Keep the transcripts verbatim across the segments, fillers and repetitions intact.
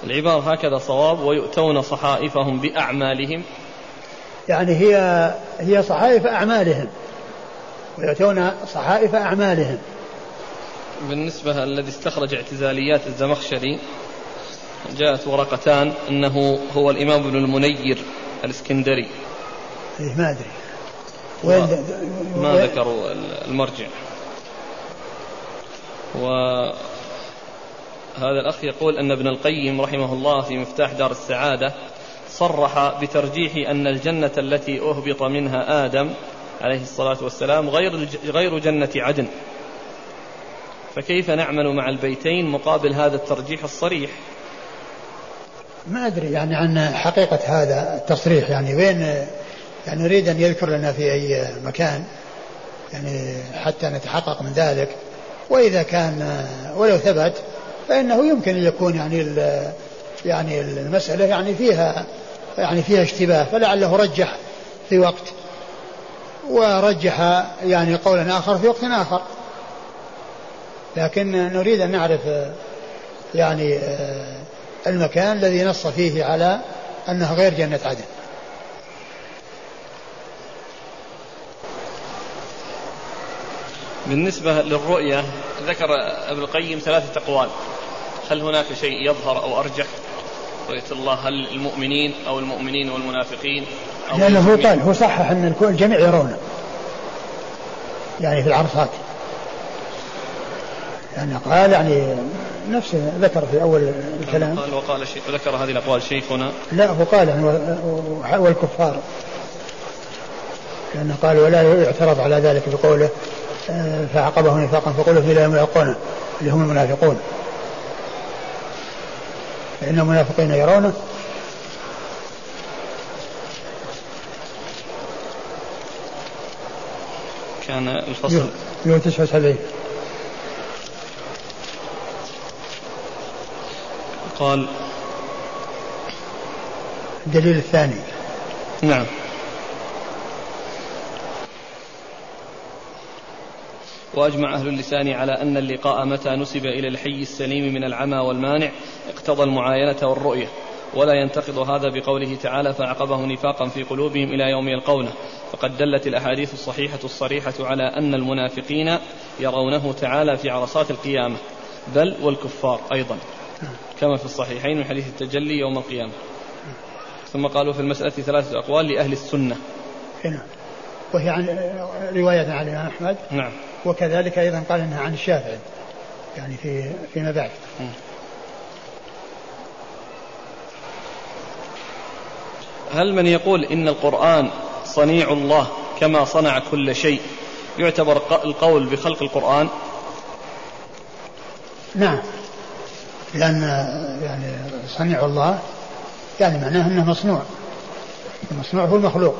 العبارة هكذا صواب، ويؤتون صحائفهم بأعمالهم، يعني هي هي صحائف أعمالهم، ويؤتون صحائف أعمالهم. بالنسبة الذي استخرج اعتزاليات الزمخشري جاءت ورقتان أنه هو الإمام ابن المنير الإسكندري. إيه ما أدري وين ما ذكروا المرجع. وهذا الأخ يقول أن ابن القيم رحمه الله في مفتاح دار السعادة صرح بترجيح أن الجنة التي أهبط منها آدم عليه الصلاة والسلام غير غير جنة عدن، فكيف نعمل مع البيتين مقابل هذا الترجيح الصريح؟ ما أدري يعني عن حقيقة هذا التصريح، يعني وين، يعني نريد أن يذكر لنا في أي مكان يعني حتى نتحقق من ذلك، وإذا كان ولو ثبت فإنه يمكن أن يكون يعني يعني المسألة يعني فيها يعني فيها اشتباه، فلعله رجح في وقت ورجح يعني قولا آخر في وقت آخر، لكن نريد أن نعرف يعني المكان الذي نص فيه على أنها غير جنة عدن. بالنسبة للرؤية ذكر ابن القيم ثلاثة أقوال، هل هناك شيء يظهر أو أرجح رؤية الله؟ هل المؤمنين أو المؤمنين والمنافقين؟ لأنه هو قال هو صحح أن الجميع يرونه يعني في العرصات، يعني قال يعني نفسه ذكر في أول الكلام قال وقال شيء ذكر هذه الأقوال شيخنا. لا هو قال يعني والكفار، لأنه قال ولا يعترض على ذلك بقوله فعقبه نفاقا فقوله في لا يلقونه اللي هم المنافقون، فإن المنافقين يرونه. كان الفصل يوم تسعة وسبعين. قال الدليل الثاني نعم وأجمع أهل اللسان على أن اللقاء متى نسب إلى الحي السليم من العمى والمانع اقتضى المعاينة والرؤية، ولا ينتقض هذا بقوله تعالى فعقبه نفاقا في قلوبهم إلى يوم يلقونه، فقد دلت الأحاديث الصحيحة الصريحة على أن المنافقين يرونه تعالى في عرصات القيامة، بل والكفار أيضا كما في الصحيحين من حديث التجلي يوم القيامة. ثم قالوا في المسألة ثلاثة أقوال لأهل السنة هنا، وهي عن رواية عن الإمام أحمد نعم، وكذلك أيضا قال إنها عن الشافعي يعني في فيما بعد. هل من يقول إن القرآن صنيع الله كما صنع كل شيء يعتبر القول بخلق القرآن؟ نعم، لأن يعني صنيع الله يعني معناه أنه مصنوع، المصنوع هو المخلوق.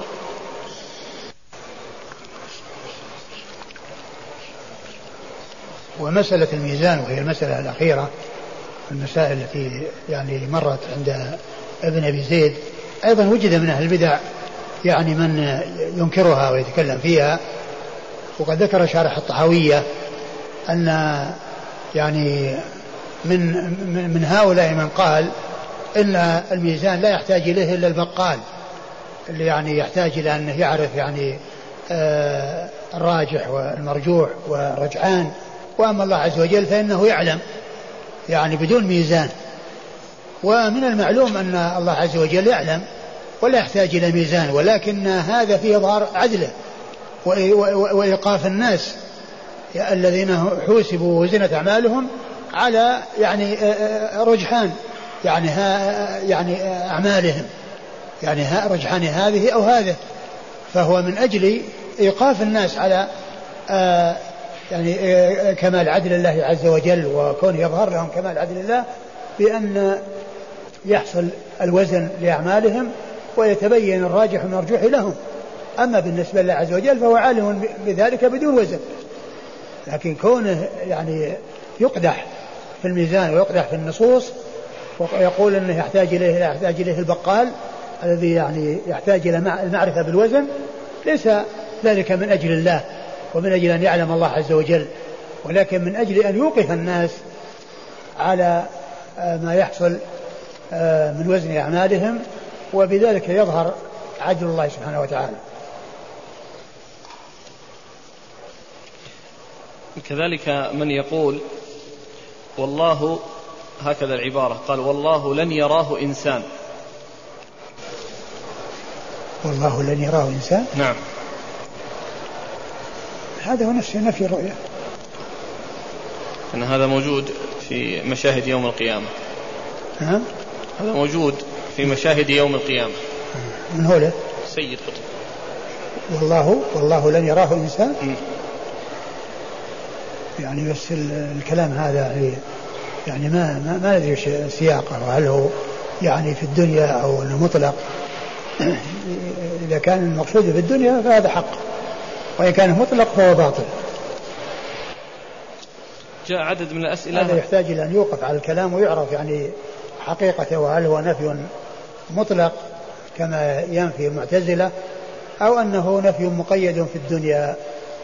ومسألة الميزان وهي المسألة الأخيرة المسائل التي يعني مرت عند ابن أبي زيد أيضا وجد من أهل البدع يعني من ينكرها ويتكلم فيها، وقد ذكر شارح الطحاوية أن يعني من من هؤلاء من قال إن الميزان لا يحتاج إليه إلا البقال اللي يعني يحتاج إلى أنه يعرف يعني آه الراجح والمرجوح والرجعان، وأما الله عز وجل فإنه يعلم يعني بدون ميزان. ومن المعلوم أن الله عز وجل يعلم ولا يحتاج إلى ميزان، ولكن هذا فيه إظهار عدله وإيقاف الناس الذين حوسبوا وزنت أعمالهم على يعني رجحان يعني ها يعني أعمالهم يعني ها رجحان هذه أو هذا، فهو من أجل إيقاف الناس على آه يعني كمال عدل الله عز وجل وكون يظهر لهم كمال عدل الله بأن يحصل الوزن لأعمالهم ويتبين الراجح والمرجوح لهم. أما بالنسبة لله عز وجل فهو عالم بذلك بدون وزن، لكن كونه يعني يقدح في الميزان ويقدح في النصوص ويقول أنه يحتاج إليه لا يحتاج إليه البقال الذي يعني يحتاج إلى المعرفة بالوزن، ليس ذلك من أجل الله ومن أجل أن يعلم الله عز وجل، ولكن من أجل أن يوقف الناس على ما يحصل من وزن أعمالهم، وبذلك يظهر عدل الله سبحانه وتعالى. كذلك من يقول والله، هكذا العبارة، قال والله لن يراه إنسان. والله لن يراه إنسان. نعم. هذا هو نفس نفي الرؤية. أن هذا موجود في مشاهد يوم القيامة. ها؟ هذا موجود في مشاهد يوم القيامة. من هو له؟ سيد قطب. والله والله لن يراه إنسان. م. يعني بس الكلام هذا يعني يعني ما ما, ما ندري ايش سياقه، وهل هو يعني في الدنيا او انه مطلق. اذا كان المقصود في الدنيا فهذا حق، وان كان مطلق فهو باطل. جاء عدد من الأسئلة، هذا يحتاج الى ان يوقف على الكلام ويعرف يعني حقيقته، وهل هو نفي مطلق كما ينفي المعتزلة او انه نفي مقيد في الدنيا.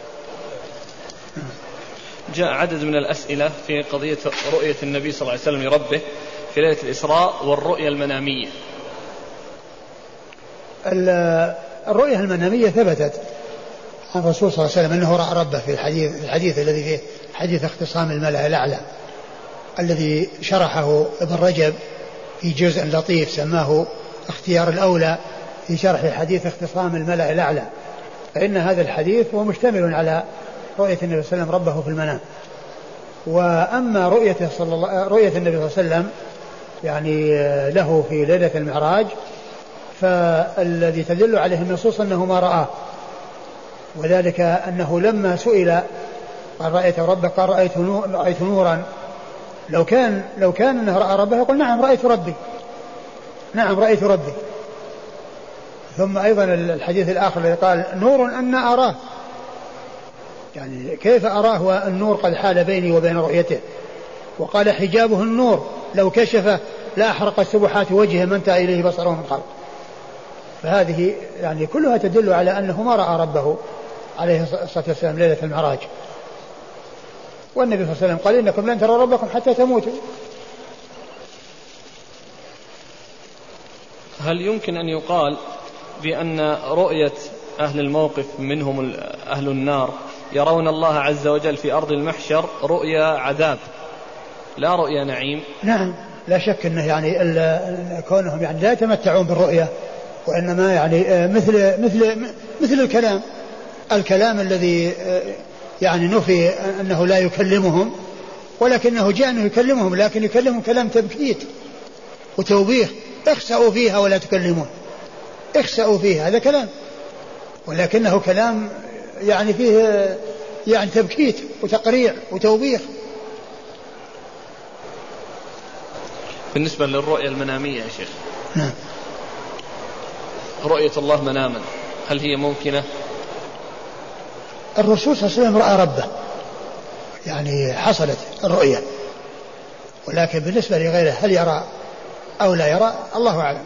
جاء عدد من الأسئلة في قضية رؤية النبي صلى الله عليه وسلم لربه في ليلة الإسراء والرؤية المنامية. الرؤية المنامية ثبتت عن الرسول صلى الله عليه وسلم أنه رأى ربه في الحديث, الحديث الذي فيه حديث اختصام الملأ الأعلى الذي شرحه ابن رجب في جزء لطيف سماه اختيار الأولى في شرح حديث اختصام الملأ الأعلى. فإن هذا الحديث هو مشتمل على رؤية النبي صلى الله عليه وسلم ربه في المنام. وأما رؤيته صلى الله رؤية النبي صلى الله عليه وسلم يعني له في ليلة المعراج، فالذي تدل عليه النصوص أنه ما رآه، وذلك أنه لما سئل قال رأيت ربك قال رأيت, نور رأيت نورا. لو كان لو كان أنه رأى ربه يقول نعم رأيت ربي، نعم رأيت ربي. ثم أيضا الحديث الآخر الذي قال نور أن أراه، يعني كيف أراه والنور قد حال بيني وبين رؤيته. وقال حجابه النور لو كشف لا أحرق سبحات وجهه ما انتهى إليه بصره من خلق. فهذه يعني كلها تدل على أنه ما رأى ربه عليه الصلاة والسلام ليلة المعراج. والنبي صلى الله عليه وسلم قال إنكم لن تروا ربكم حتى تموتوا. هل يمكن أن يقال بأن رؤية أهل الموقف منهم أهل النار يرون الله عز وجل في أرض المحشر رؤيا عذاب لا رؤيا نعيم؟ نعم لا شك أنه يعني كونهم يعني لا يتمتعون بالرؤية، وإنما يعني مثل مثل مثل الكلام الكلام الذي يعني نفي أنه لا يكلمهم، ولكنه جاء أنه يكلمهم، لكن يكلمهم كلام تبكيت وتوبيخ، اخسأوا فيها ولا تكلمون، اخسأوا فيها، هذا كلام، ولكنه كلام يعني فيه يعني تبكيت وتقريع وتوبيخ. بالنسبة للرؤية المنامية يا شيخ، نعم، رؤية الله مناما هل هي ممكنة؟ الرسول صلى الله عليه وسلم رأى ربه، يعني حصلت الرؤية، ولكن بالنسبة لغيره هل يرى أو لا يرى الله أعلم.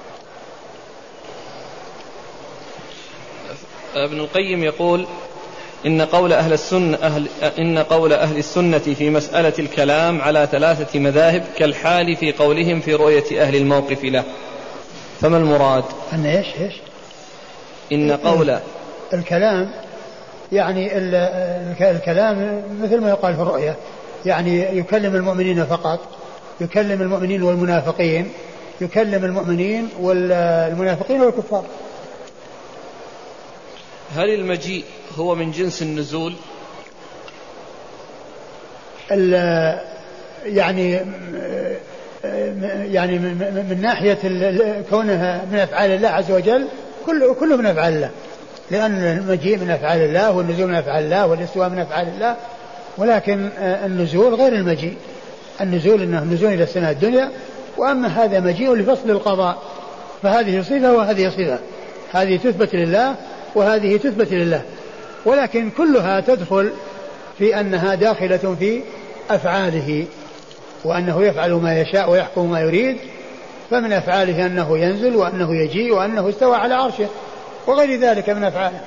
ابن القيم يقول إن قول أهل السنة أهل إن قول أهل السنة في مسألة الكلام على ثلاثة مذاهب كالحال في قولهم في رؤية أهل الموقف له، فما المراد؟ أن إيش إيش؟ إن قول الكلام يعني الكلام مثل ما يقال في الرؤية، يعني يكلم المؤمنين فقط، يكلم المؤمنين والمنافقين، يكلم المؤمنين والمنافقين والكفار. هل المجيء هو من جنس النزول؟ يعني يعني من ناحية كونها من أفعال الله عز وجل، كله كله من أفعال الله، لأن المجيء من أفعال الله والنزول من أفعال الله والاستواء من أفعال الله، ولكن النزول غير المجيء. النزول إنه نزول إلى السماء الدنيا، وأما هذا مجيء لفصل القضاء، فهذه صفة وهذه صفة، هذه تثبت لله وهذه تثبت لله، ولكن كلها تدخل في أنها داخلة في أفعاله، وأنه يفعل ما يشاء ويحكم ما يريد. فمن أفعاله أنه ينزل وأنه يجيء وأنه استوى على عرشه وغير ذلك من أفعاله.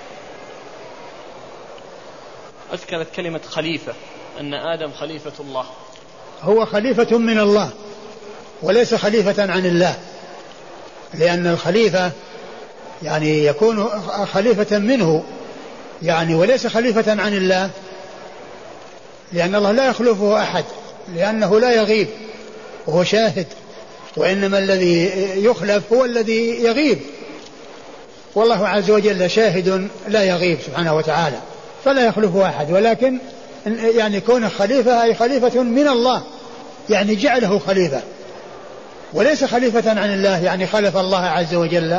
أذكرت كلمة خليفة، أن آدم خليفة الله. هو خليفة من الله، وليس خليفة عن الله، لأن الخليفة يعني يكون خليفة منه يعني وليس خليفة عن الله، لأن الله لا يخلفه أحد، لأنه لا يغيب وهو شاهد، وإنما الذي يخلف هو الذي يغيب، والله عز وجل شاهد لا يغيب سبحانه وتعالى، فلا يخلفه أحد. ولكن يعني كونه خليفة أي خليفة من الله، يعني جعله خليفة، وليس خليفة عن الله يعني خلف الله عز وجل.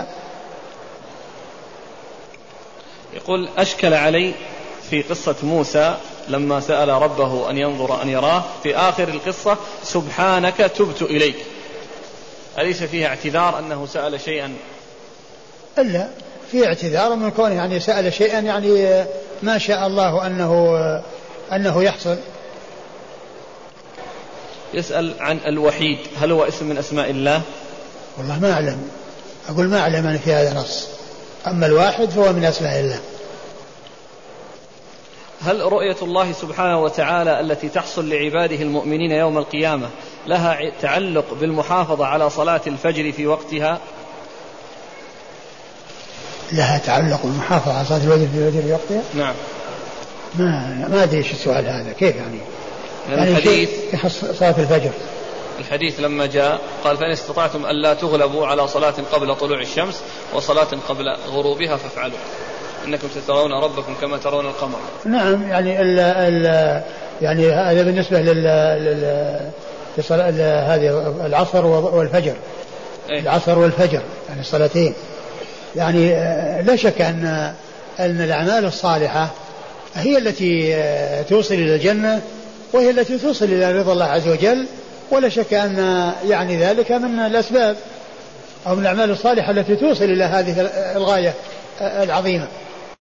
يقول أشكل علي في قصة موسى لما سأل ربه أن ينظر أن يراه في آخر القصة سبحانك تبت إليك، أليس فيها اعتذار أنه سأل شيئا؟ إلا في اعتذار من كونه يعني سأل شيئا يعني ما شاء الله أنه أنه يحصل. يسأل عن الوحيد، هل هو اسم من أسماء الله؟ والله ما أعلم، أقول ما أعلم أن في هذا نص، أما الواحد فهو من أسماء الله. هل رؤية الله سبحانه وتعالى التي تحصل لعباده المؤمنين يوم القيامة لها تعلق بالمحافظة على صلاة الفجر في وقتها؟ لها تعلق بالمحافظة على صلاة الفجر في وقتها؟ نعم. ما ما أدري إيش السؤال هذا، كيف يعني؟ يعني الحديث يخص صلاة الفجر. الحديث لما جاء قال فإن استطعتم ألا تغلبوا على صلاة قبل طلوع الشمس وصلاة قبل غروبها فافعلوا إنكم سترون ربكم كما ترون القمر. نعم يعني ال ال يعني هذا بالنسبة لل لصلاة هذه العصر والفجر. إيه؟ العصر والفجر يعني الصلاتين، يعني لا شك أن أن الأعمال الصالحة هي التي توصل إلى الجنة وهي التي توصل إلى رضا الله عز وجل، ولا شك أن يعني ذلك من الأسباب أو من الأعمال الصالحة التي توصل إلى هذه الغاية العظيمة.